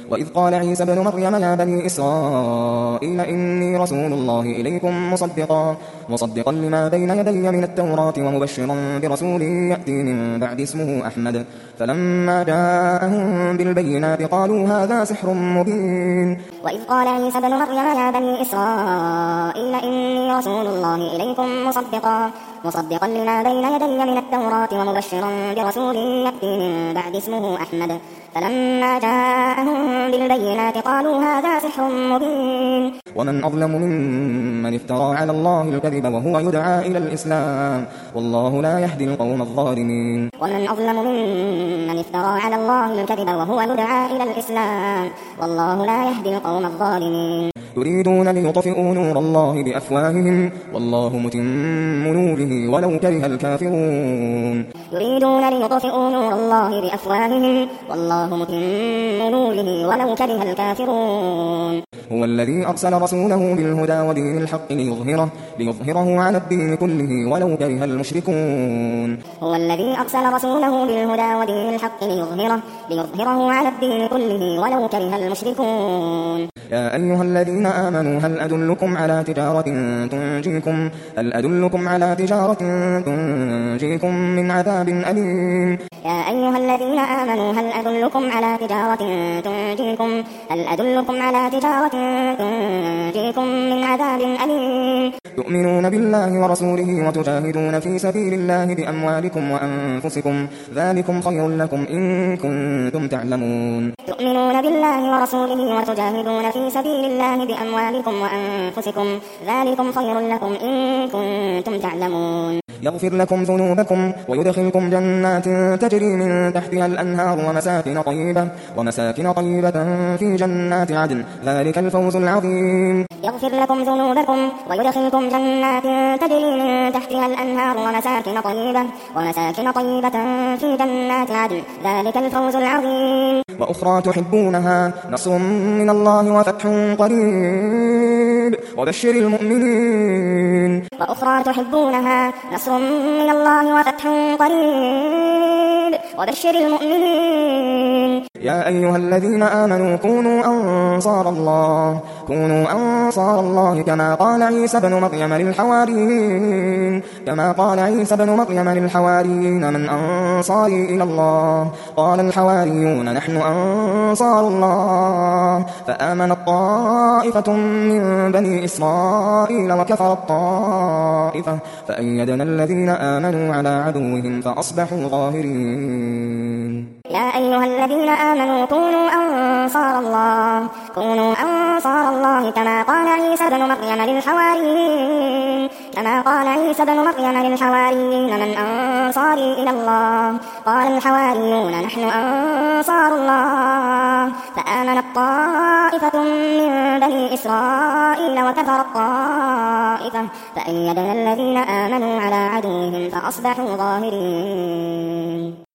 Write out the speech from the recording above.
وإذ قال عيسى ابن مريم يا بني إسرائيل إني رسول الله إليكم مصدقا لما بين يدي من التوراة ومبشرا برسول يأتي من بعد اسمه أحمد فلما جاءهم بالبينات قالوا هذا سحر مبين. وإذ قال عيسى ابن مريم يا بني إسرائيل إني رسول الله إليكم مصدقا لما بين يدي من التوراة ومبشرا برسول يأتي من بعد اسمه أحمد فلما جاءهم بالبينات قالوا هذا سحر مبين. ومن أظلم ممن افترى على الله الكذب وهو يدعى إلى الإسلام والله لا يهدي القوم الظالمين. ومن أظلم ممن افترى على الله الكذب وهو يدعى إلى الإسلام والله لا يهدي القوم الظالمين. يريدون ليطفئوا نور الله بأفواههم والله متم نوره ولو كره الكافرون. يريدون ليطفئوا نور الله بأفواههم والله متم نوره ولو كره الكافرون. هو الذي أرسل رسوله بالهدى ودين الحق ليظهره على الدين كله ولو كره المشركون. هو الذي أرسل رسوله بالهدى ودين الحق ليظهره على الدين كله ولو كره المشركون. يا أيها الذين آمنوا هل أدلكم على تجارة تنجيكم من عذاب أليم. يا أيها الذين آمنوا هل أدلكم على تجارة تنجيكم من عذاب أليم. تؤمنون بالله ورسوله وتجاهدون في سبيل الله بأموالكم وأنفسكم ذلكم خير لكم إن كنتم تعلمون. تؤمنون بالله ورسوله وتجاهدون في سبيل الله بأموالكم وأنفسكم ذلكم خير لكم إن كنتم تعلمون. يغفر لكم ذنوبكم ويدخلكم جنات تجري من تحتها الأنهار ومساكن طيبة في جنات عدن ذلك الفوز العظيم. يغفر لكم ذنوبكم ويدخلكم جنات تجري من تحتها الأنهار ومساكن طيبة في جنات عدن ذلك الفوز العظيم. وأخرى تحبونها نصر من الله وفتح قريب وبشر المؤمنين. وأخرى تحبونها نصر من الله وفتح قريب وبشر المؤمنين. يا أيها الذين آمنوا كونوا أنصار الله كما قال عيسى بن مريم للحواريين من أنصاري إلى الله قال الحواريون نحن أنصار الله فآمنت طائفة من بني إسرائيل وكفرت طائفة فأيدنا الذين آمنوا على عدوهم فأصبحوا ظاهرين. يا أيها الذين آمنوا كونوا أنصار الله كما قال عيسى بن مريم للحواريين من أنصاري إلى الله قال الحواريون نحن أنصار الله فآمنت طائفة من بني إسرائيل وكفرت طائفة فأيدنا الذين آمنوا على عدوهم فأصبحوا ظاهرين.